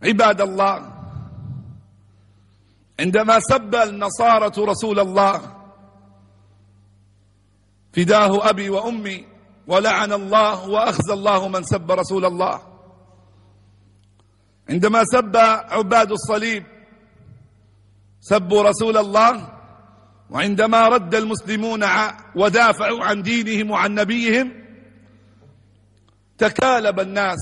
عباد الله، عندما سب النصارى رسول الله فداه أبي وأمي، ولعن الله وأخزى الله من سب رسول الله، عندما سب عباد الصليب سبوا رسول الله، وعندما رد المسلمون ودافعوا عن دينهم وعن نبيهم تكالب الناس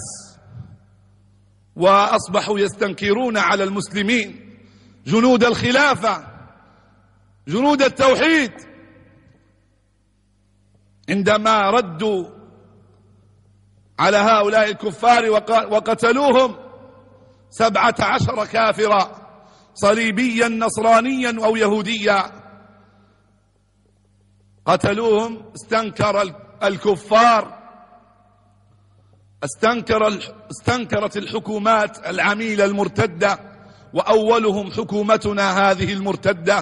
وأصبحوا يستنكرون على المسلمين جنود الخلافة، جنود التوحيد، عندما ردوا على هؤلاء الكفار وقتلوهم 17 كافرا صليبيا نصرانيا أو يهوديا، قتلوهم. استنكر الكفار، استنكرت الحكومات العميلة المرتدة، وأولهم حكومتنا هذه المرتدة،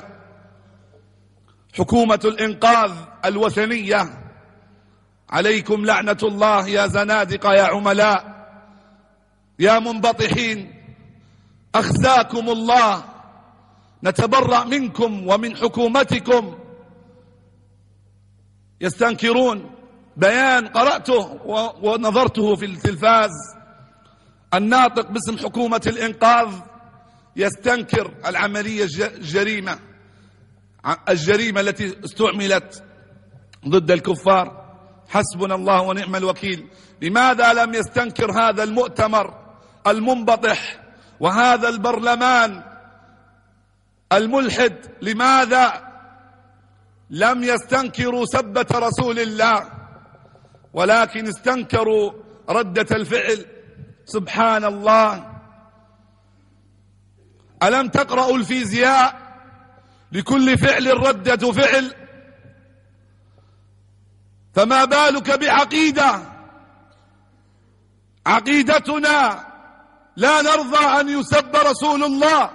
حكومة الإنقاذ الوثنية. عليكم لعنة الله يا زنادقة، يا عملاء، يا منبطحين، أخزاكم الله، نتبرأ منكم ومن حكومتكم. يستنكرون بيان قرأته ونظرته في التلفاز، الناطق باسم حكومة الإنقاذ يستنكر العملية الجريمة التي استعملت ضد الكفار. حسبنا الله ونعم الوكيل. لماذا لم يستنكر هذا المؤتمر المنبطح وهذا البرلمان الملحد؟ لماذا لم يستنكروا سبة رسول الله، ولكن استنكروا ردة الفعل؟ سبحان الله. ألم تقرأوا الفيزياء؟ لكل فعل ردة فعل، فما بالك بعقيدة؟ عقيدتنا لا نرضى أن يسب رسول الله.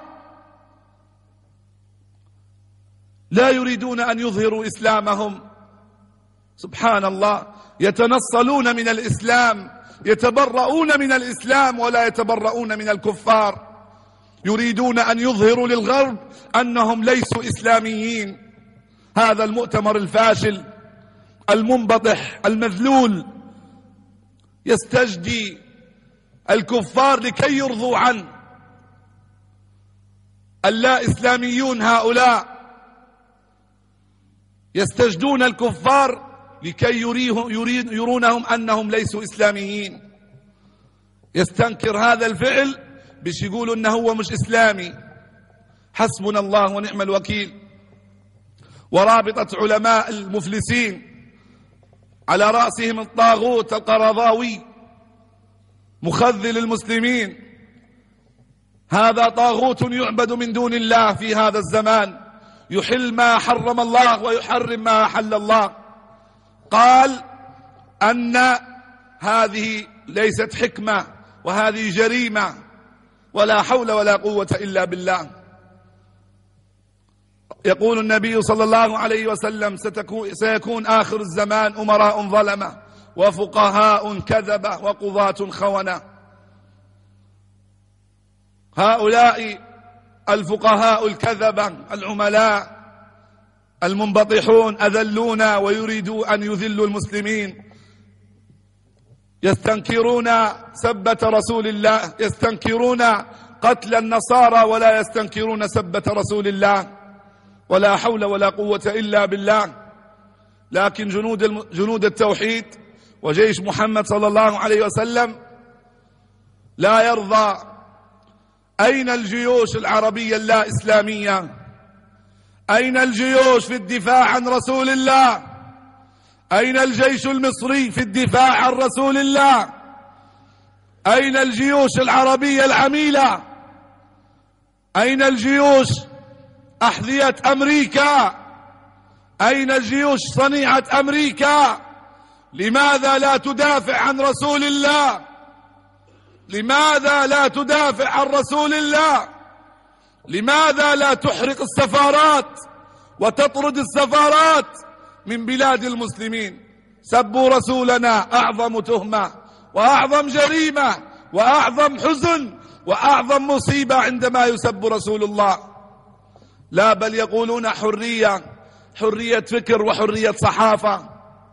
لا يريدون أن يظهروا إسلامهم. سبحان الله، يتنصلون من الإسلام، يتبرؤون من الإسلام ولا يتبرؤون من الكفار. يريدون أن يظهروا للغرب أنهم ليسوا إسلاميين. هذا المؤتمر الفاشل المنبطح المذلول يستجدي الكفار لكي يرضوا عنه. اللا إسلاميون هؤلاء يستجدون الكفار لكي يرونهم أنهم ليسوا إسلاميين. يستنكر هذا الفعل باش يقولوا أنه هو مش إسلامي. حسبنا الله ونعم الوكيل. ورابطة علماء المفلسين على رأسهم الطاغوت القرضاوي مخذل المسلمين. هذا طاغوت يعبد من دون الله في هذا الزمان، يحل ما حرم الله ويحرم ما أحل الله. قال أن هذه ليست حكمة وهذه جريمة، ولا حول ولا قوة إلا بالله. يقول النبي صلى الله عليه وسلم سيكون آخر الزمان أمراء ظلمة وفقهاء كذبة وقضاة خونة. هؤلاء الفقهاء الكذبة العملاء المنبطحون أذلونا ويريدوا أن يذلوا المسلمين. يستنكرون سبة رسول الله، يستنكرون قتل النصارى ولا يستنكرون سبة رسول الله. ولا حول ولا قوة إلا بالله. لكن جنود التوحيد وجيش محمد صلى الله عليه وسلم لا يرضى. أين الجيوش العربية اللا إسلامية؟ أين الجيوش في الدفاع عن رسول الله؟ أين الجيش المصري في الدفاع عن رسول الله؟ أين الجيوش العربية العميلة؟ أين الجيوش أحذية أمريكا؟ أين الجيوش صنيعة أمريكا؟ لماذا لا تدافع عن رسول الله؟ لماذا لا تدافع عن رسول الله؟ لماذا لا تحرق السفارات وتطرد السفارات من بلاد المسلمين؟ سبوا رسولنا أعظم تهمة وأعظم جريمة وأعظم حزن وأعظم مصيبة عندما يسب رسول الله. لا، بل يقولون حرية فكر وحرية صحافة.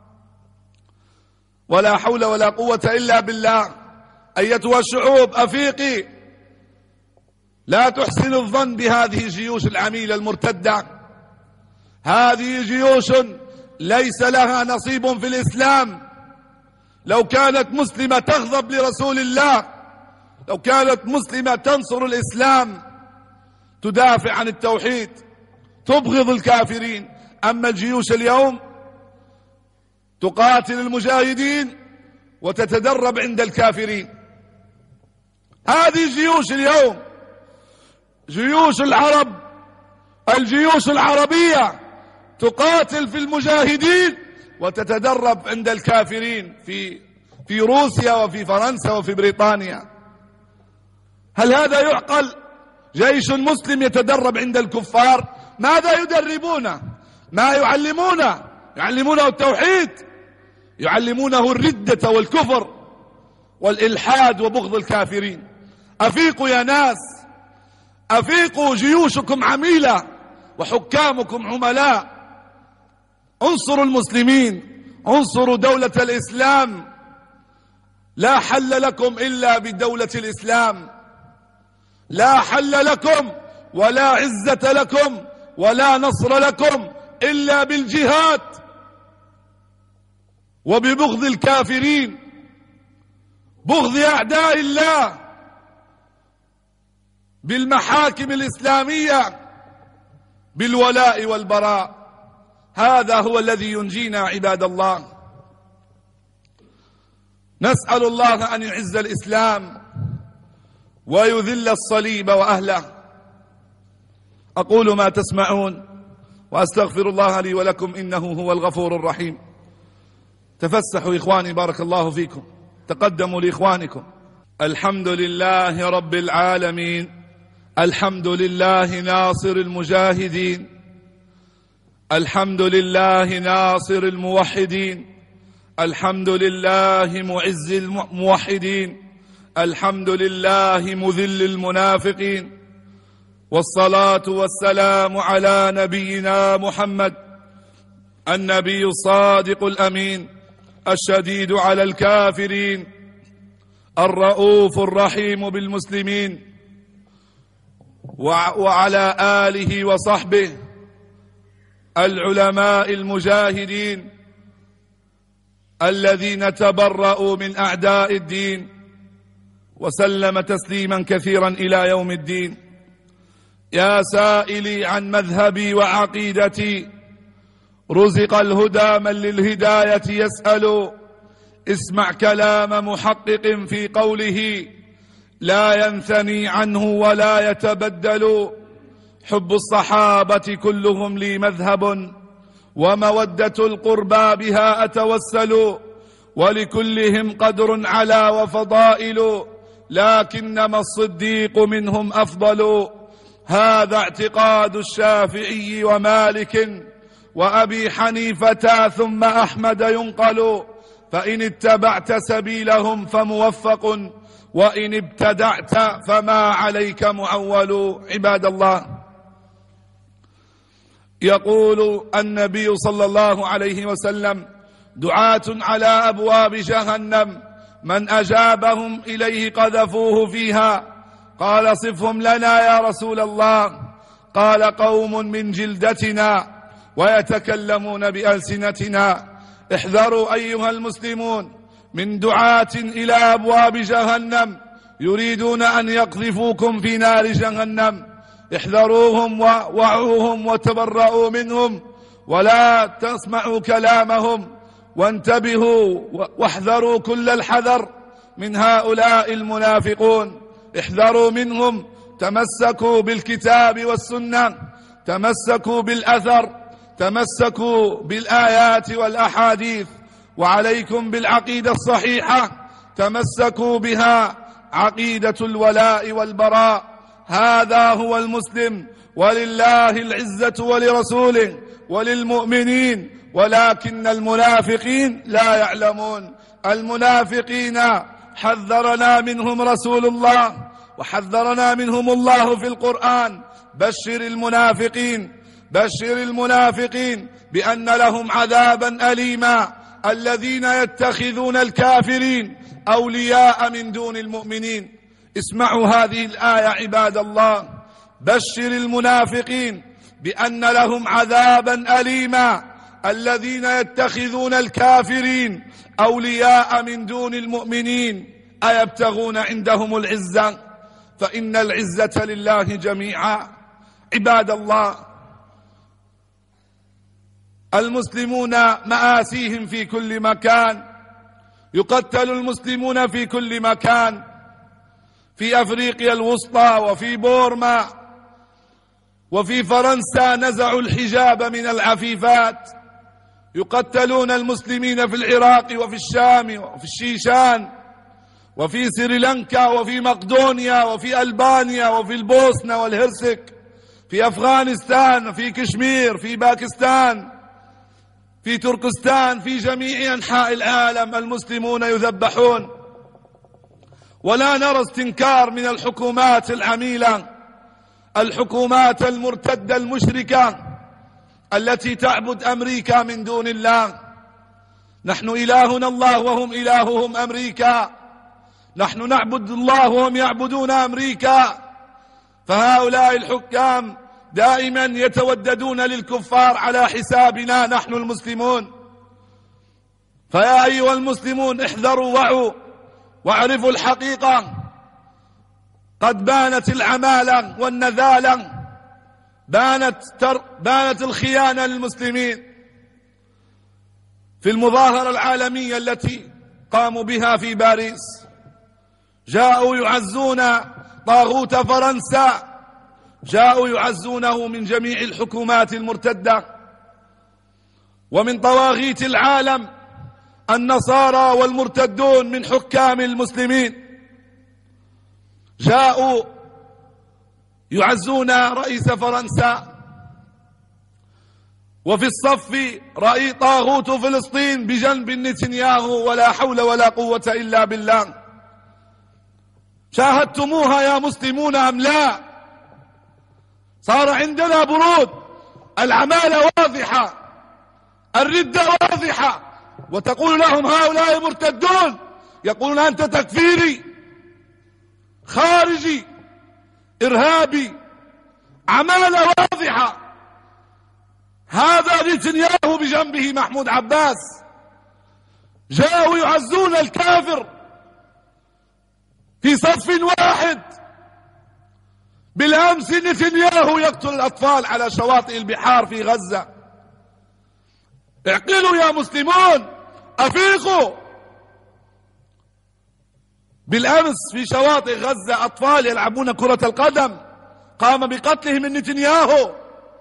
ولا حول ولا قوة إلا بالله. أيتها الشعوب أفيقي، لا تحسن الظن بهذه الجيوش العميلة المرتدة. هذه جيوش ليس لها نصيب في الإسلام. لو كانت مسلمة تغضب لرسول الله، لو كانت مسلمة تنصر الإسلام، تدافع عن التوحيد، تبغض الكافرين. أما الجيوش اليوم تقاتل المجاهدين وتتدرب عند الكافرين. هذه الجيوش اليوم جيوش العرب، الجيوش العربية تقاتل في المجاهدين وتتدرب عند الكافرين في روسيا وفي فرنسا وفي بريطانيا. هل هذا يعقل؟ جيش مسلم يتدرب عند الكفار. ماذا يدربونه؟ ما يعلمونه؟ يعلمونه التوحيد، يعلمونه الردة والكفر والإلحاد وبغض الكافرين. أفيقوا يا ناس، أفيقوا، جيوشكم عميلة وحكامكم عملاء. انصروا المسلمين، انصروا دولة الإسلام. لا حل لكم إلا بدولة الإسلام، لا حل لكم ولا عزة لكم ولا نصر لكم إلا بالجهاد وببغض الكافرين، بغض أعداء الله، بالمحاكم الإسلامية، بالولاء والبراء. هذا هو الذي ينجينا عباد الله. نسأل الله أن يعز الإسلام ويذل الصليب وأهله. أقول ما تسمعون وأستغفر الله لي ولكم إنه هو الغفور الرحيم. تفسحوا إخواني بارك الله فيكم، تقدموا لإخوانكم. الحمد لله رب العالمين، الحمد لله ناصر المجاهدين، الحمد لله ناصر الموحدين، الحمد لله معز الموحدين، الحمد لله مذل المنافقين، والصلاة والسلام على نبينا محمد النبي الصادق الأمين الشديد على الكافرين الرؤوف الرحيم بالمسلمين، وعلى آله وصحبه العلماء المجاهدين الذين تبرؤوا من أعداء الدين، وسلم تسليما كثيرا إلى يوم الدين. يا سائلي عن مذهبي وعقيدتي، رزق الهدى من للهداية يسأل. اسمع كلام محقق في قوله لا ينثني عنه ولا يتبدل. حب الصحابة كلهم لي مذهب، ومودة القربى بها أتوسل. ولكلهم قدر على وفضائل، لكنما الصديق منهم أفضل. هذا اعتقاد الشافعي ومالك وأبي حنيفة ثم أحمد ينقل. فإن اتبعت سبيلهم فموفق، وإن ابتدعت فما عليك معول. عباد الله، يقول النبي صلى الله عليه وسلم دعاة على أبواب جهنم من أجابهم إليه قذفوه فيها. قال صفهم لنا يا رسول الله. قال قوم من جلدتنا ويتكلمون بألسنتنا. احذروا أيها المسلمون من دعاة إلى أبواب جهنم يريدون أن يقذفوكم في نار جهنم. احذروهم ووعوهم وتبرؤوا منهم، ولا تسمعوا كلامهم، وانتبهوا واحذروا كل الحذر من هؤلاء المنافقون. احذروا منهم، تمسكوا بالكتاب والسنة، تمسكوا بالأثر، تمسكوا بالآيات والأحاديث، وعليكم بالعقيدة الصحيحة، تمسكوا بها، عقيدة الولاء والبراء. هذا هو المسلم، ولله العزة ولرسوله وللمؤمنين، ولكن المنافقين لا يعلمون. المنافقين حذرنا منهم رسول الله وحذرنا منهم الله في القرآن: بشر المنافقين بأن لهم عذابا أليما الذين يتخذون الكافرين أولياء من دون المؤمنين. اسمعوا هذه الآية عباد الله: بشر المنافقين بأن لهم عذابا أليما الذين يتخذون الكافرين أولياء من دون المؤمنين أيبتغون عندهم العزة فإن العزة لله جميعا. عباد الله، المسلمون مآسيهم في كل مكان، يقتل المسلمون في كل مكان، في أفريقيا الوسطى وفي بورما وفي فرنسا نزعوا الحجاب من العفيفات، يقتلون المسلمين في العراق وفي الشام وفي الشيشان وفي سريلانكا وفي مقدونيا وفي ألبانيا وفي البوسنة والهرسك، في أفغانستان، في كشمير، في باكستان، في تركستان، في جميع أنحاء العالم المسلمون يذبحون. ولا نرى استنكار من الحكومات العميلة، الحكومات المرتدة المشركة التي تعبد أمريكا من دون الله. نحن إلهنا الله وهم إلههم أمريكا، نحن نعبد الله وهم يعبدون أمريكا. فهؤلاء الحكام دائما يتوددون للكفار على حسابنا نحن المسلمون. فيا أيها المسلمون، احذروا وعوا واعرفوا الحقيقة. قد بانت العمالة والنذالة، بانت الخيانة للمسلمين في المظاهرة العالمية التي قاموا بها في باريس. جاءوا يعزون طاغوت فرنسا، جاءوا يعزونه من جميع الحكومات المرتدة ومن طواغيت العالم، النصارى والمرتدون من حكام المسلمين. جاءوا يعزون رئيس فرنسا، وفي الصف رئيس طاغوت فلسطين بجنب نتنياهو، ولا حول ولا قوة إلا بالله. شاهدتموها يا مسلمون أم لا؟ صار عندنا برود، العمالة واضحة، الردة واضحة، وتقول لهم هؤلاء مرتدون، يقولون أنت تكفيري، خارجي، إرهابي، عمالة واضحة. هذا نتنياهو بجنبه محمود عباس، جاءوا يعزون الكافر في صف واحد. بالأمس نتنياهو يقتل الأطفال على شواطئ البحار في غزة. اعقلوا يا مسلمون، أفيقوا. بالأمس في شواطئ غزة أطفال يلعبون كرة القدم قام بقتلهم نتنياهو.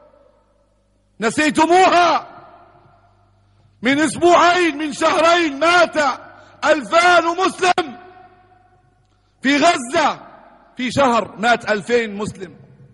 نسيتموها؟ من أسبوعين، من شهرين، مات 2000 مسلم في غزة. في شهر مات 2000 مسلم.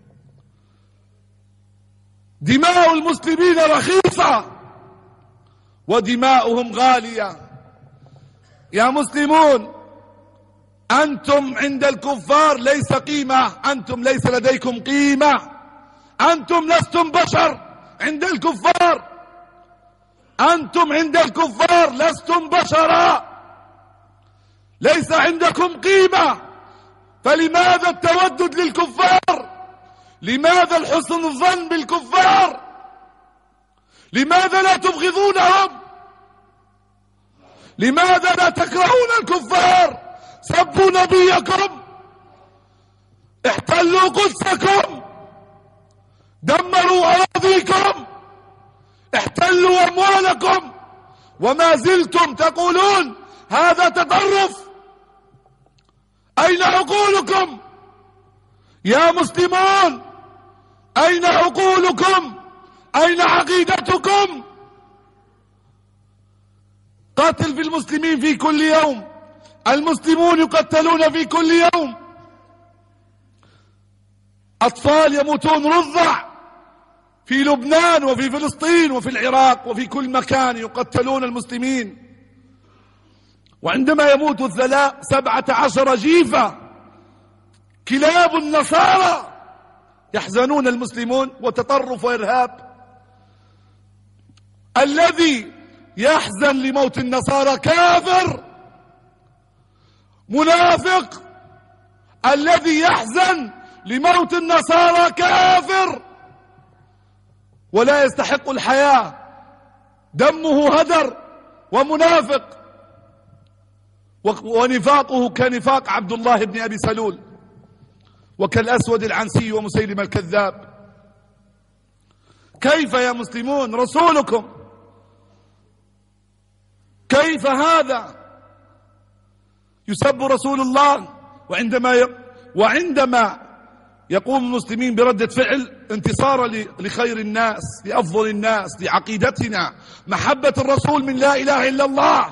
دماء المسلمين رخيصة ودماؤهم غالية. يا مسلمون، أنتم عند الكفار ليس قيمة، أنتم ليس لديكم قيمة، أنتم لستم بشر عند الكفار، أنتم عند الكفار لستم بشرا، ليس عندكم قيمة. فلماذا التودد للكفار؟ لماذا الحسن الظن بالكفار؟ لماذا لا تبغضونهم؟ لماذا لا تكرهون الكفار؟ سبوا نبيكم، احتلوا قدسكم، دمروا أراضيكم، احتلوا أموالكم، وما زلتم تقولون هذا تطرف. أين عقولكم يا مسلمون؟ أين عقولكم؟ أين عقيدتكم؟ قاتل في المسلمين في كل يوم، المسلمون يقتلون في كل يوم، أطفال يموتون رضع في لبنان وفي فلسطين وفي العراق وفي كل مكان يقتلون المسلمين. وعندما يموت 17 جيفة كلاب النصارى يحزنون المسلمون وتطرف وإرهاب. الذي يحزن لموت النصارى كافر منافق. الذي يحزن لموت النصارى كافر ولا يستحق الحياة، دمه هدر ومنافق، ونفاقه كنفاق عبد الله بن أبي سلول وكالأسود العنسي ومسيلم الكذاب. كيف يا مسلمون رسولكم؟ كيف هذا؟ يسب رسول الله وعندما يقوم المسلمين بردة فعل انتصارا لخير الناس، لأفضل الناس، لعقيدتنا، محبة الرسول من لا إله إلا الله،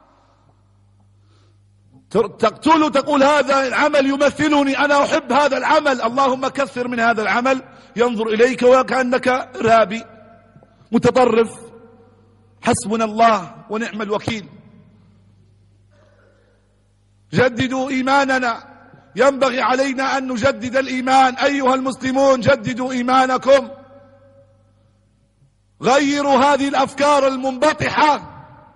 تقتل تقول هذا العمل يمثلني، أنا أحب هذا العمل، اللهم كثر من هذا العمل، ينظر إليك وكأنك إرهابي متطرف. حسبنا الله ونعم الوكيل. جددوا إيماننا، ينبغي علينا أن نجدد الإيمان. أيها المسلمون جددوا إيمانكم، غيروا هذه الأفكار المنبطحة.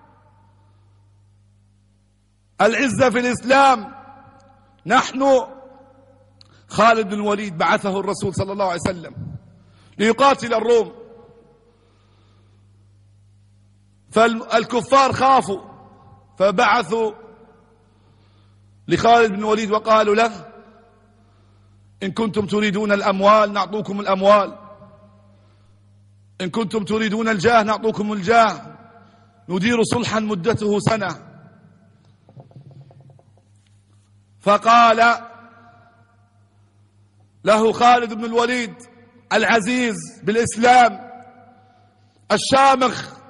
العزة في الإسلام. نحن خالد بن الوليد بعثه الرسول صلى الله عليه وسلم ليقاتل الروم، فالكفار خافوا فبعثوا لخالد بن الوليد وقالوا له: إن كنتم تريدون الأموال نعطوكم الأموال، إن كنتم تريدون الجاه نعطوكم الجاه، ندير صلحا مدته سنة. فقال له خالد بن الوليد العزيز بالإسلام الشامخ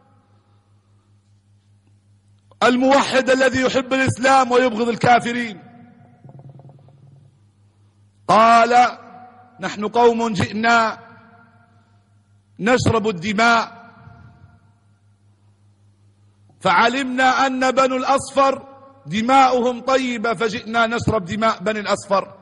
الموحد الذي يحب الإسلام ويبغض الكافرين، قال: نحن قوم جئنا نشرب الدماء، فعلمنا أن بنو الأصفر دماؤهم طيبة فجئنا نشرب دماء بني الأصفر.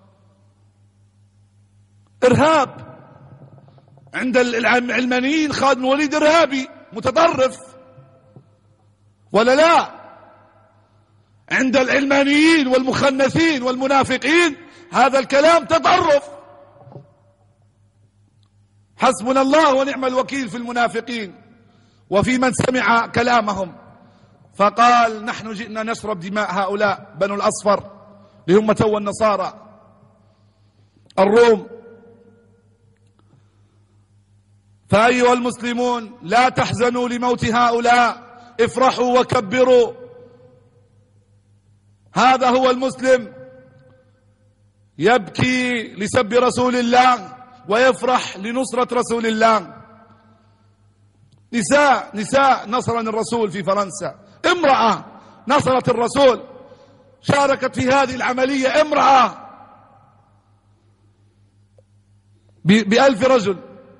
إرهاب عند العلمانيين. خالد بن الوليد إرهابي متطرف ولا لا؟ عند العلمانيين والمخنثين والمنافقين هذا الكلام تطرف. حسبنا الله ونعم الوكيل في المنافقين وفي من سمع كلامهم. فقال: نحن جئنا نشرب دماء هؤلاء بنو الأصفر اللي هم تو النصارى الروم. فأيها المسلمون لا تحزنوا لموت هؤلاء، افرحوا وكبروا. هذا هو المسلم، يبكي لسب رسول الله ويفرح لنصرة رسول الله. نساء نصرن الرسول في فرنسا، امرأة نصرت الرسول، شاركت في هذه العملية امرأة ب1000 رجل.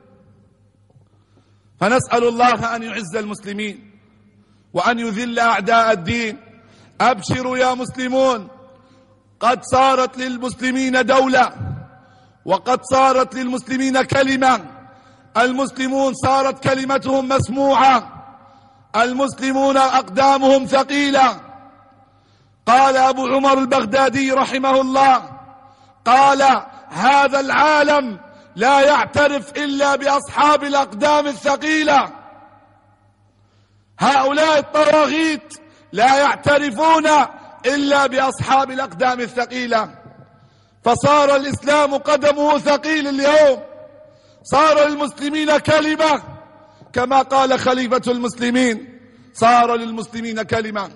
فنسأل الله أن يعز المسلمين وأن يذل أعداء الدين. أبشروا يا مسلمون، قد صارت للمسلمين دولة، وقد صارت للمسلمين كلمة. المسلمون صارت كلمتهم مسموعة، المسلمون أقدامهم ثقيلة. قال أبو عمر البغدادي رحمه الله، قال: هذا العالم لا يعترف إلا بأصحاب الأقدام الثقيلة. هؤلاء الطواغيت لا يعترفون إلا بأصحاب الأقدام الثقيلة. فصار الإسلام قدمه ثقيل اليوم، صار للمسلمين كلمة، كما قال خليفة المسلمين: صار للمسلمين كلمة.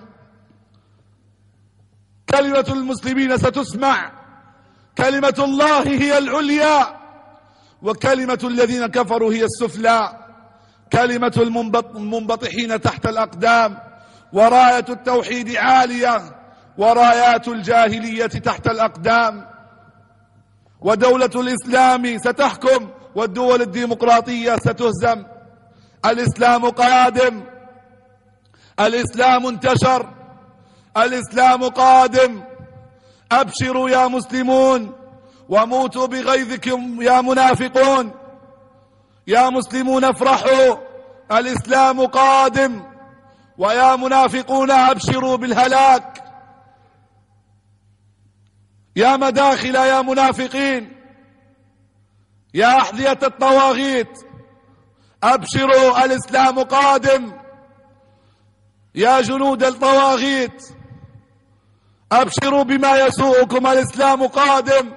كلمة المسلمين ستسمع، كلمة الله هي العليا، وكلمة الذين كفروا هي السفلى. كلمة المنبطحين تحت الأقدام، وراية التوحيد عالية، ورايات الجاهلية تحت الأقدام. ودولة الإسلام ستحكم، والدول الديمقراطية ستهزم. الإسلام قادم، الإسلام انتشر، الإسلام قادم. أبشروا يا مسلمون وموتوا بغيظكم يا منافقون. يا مسلمون افرحوا، الإسلام قادم، ويا منافقون أبشروا بالهلاك. يا مداخل يا منافقين، يا أحذية الطواغيت، أبشروا الإسلام قادم. يا جنود الطواغيت أبشروا بما يسوءكم، الإسلام قادم.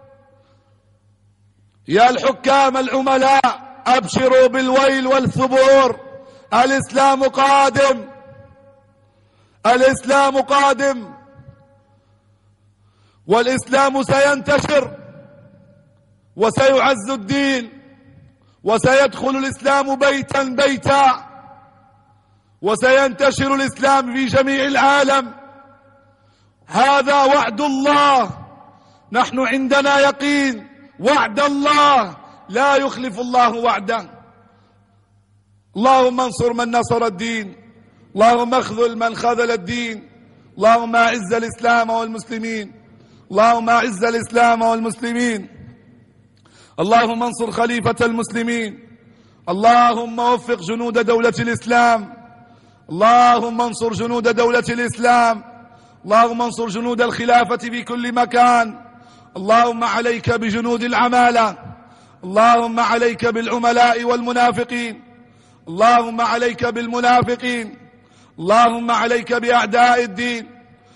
يا الحكام العملاء أبشروا بالويل والثبور، الإسلام قادم، الإسلام قادم، والإسلام سينتشر وسيعز الدين، وسيدخل الإسلام بيتا بيتا، وسينتشر الإسلام في جميع العالم. هذا وعد الله، نحن عندنا يقين، وعد الله لا يخلف الله وعده. اللهم انصر من نصر الدين، اللهم اخذل من خذل الدين، اللهم اعز الإسلام والمسلمين، اللهم اعز الإسلام والمسلمين، اللهم انصر خليفة المسلمين، اللهم وفق جنود دولة الإسلام، اللهم انصر جنود دولة الإسلام، اللهم انصر جنود الخلافة في كل مكان. اللهم عليك بجنود العمالة، اللهم عليك بالعملاء والمنافقين، اللهم عليك بالمنافقين، اللهم عليك بأعداء الدين،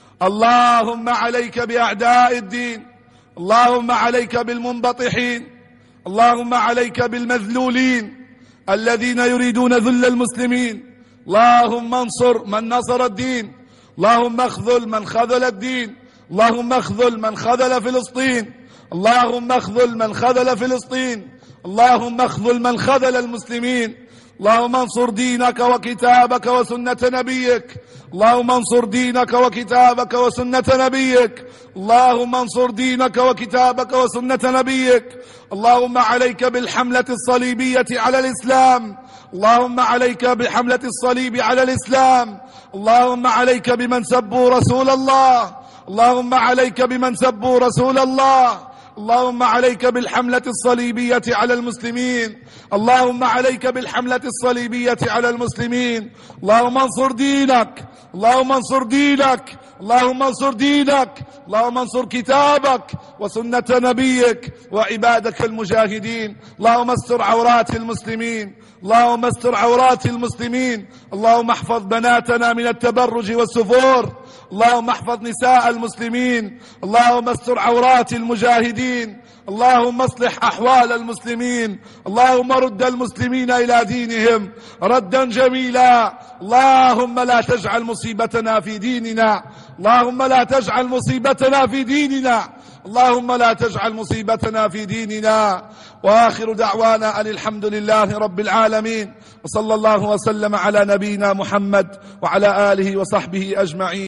اللهم عليك بأعداء الدين، اللهم عليك بالمنبطحين، اللهم عليك بالمذلولين الذين يريدون ذل المسلمين. اللهم انصر من نصر الدين، اللهم اخذل من خذل الدين، اللهم اخذل من خذل فلسطين، اللهم اخذل من خذل فلسطين، اللهم اخذل من خذل المسلمين. اللهم انصر دينك وكتابك وسنة نبيك، اللهم انصر دينك وكتابك وسنة نبيك، اللهم انصر دينك وكتابك وسنة نبيك. اللهم عليك بالحملة الصليبية على الإسلام، اللهم عليك بحملة الصليب على الإسلام، اللهم عليك بمن سبوا رسول الله، اللهم عليك بمن سبوا رسول الله، اللهم عليك بالحملة الصليبية على المسلمين، اللهم عليك بالحملة الصليبية على المسلمين. اللهم انصر دينك، اللهم انصر دينك، اللهم انصر دينك، اللهم انصر كتابك وسنة نبيك وعبادك المجاهدين. اللهم استر عورات المسلمين، اللهم استر عورات المسلمين، اللهم احفظ بناتنا من التبرج والسفور، اللهم احفظ نساء المسلمين، اللهم استر عورات المجاهدين، اللهم اصلح أحوال المسلمين، اللهم رد المسلمين إلى دينهم ردا جميلا. اللهم لا تجعل مصيبتنا في ديننا، اللهم لا تجعل مصيبتنا في ديننا، اللهم لا تجعل مصيبتنا في ديننا. وآخر دعوانا أن الحمد لله رب العالمين، وصلى الله وسلم على نبينا محمد وعلى آله وصحبه أجمعين.